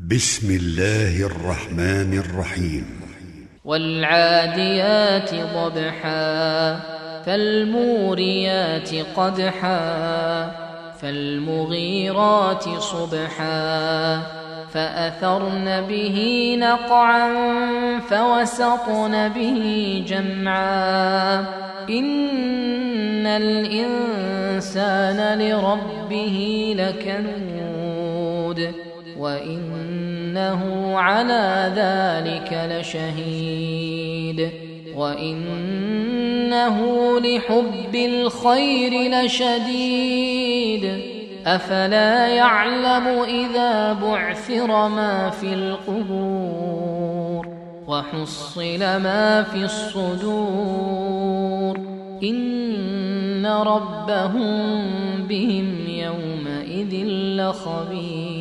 بسم الله الرحمن الرحيم. والعاديات ضبحا فالموريات قدحا فالمغيرات صبحا فأثرن به نقعا فوسطن به جمعا إن الإنسان لربه لكنود وإنه على ذلك لشهيد وإنه لحب الخير لشديد أفلا يعلم إذا بعثر ما في القبور وحصل ما في الصدور إن ربهم بهم يومئذ لخبير.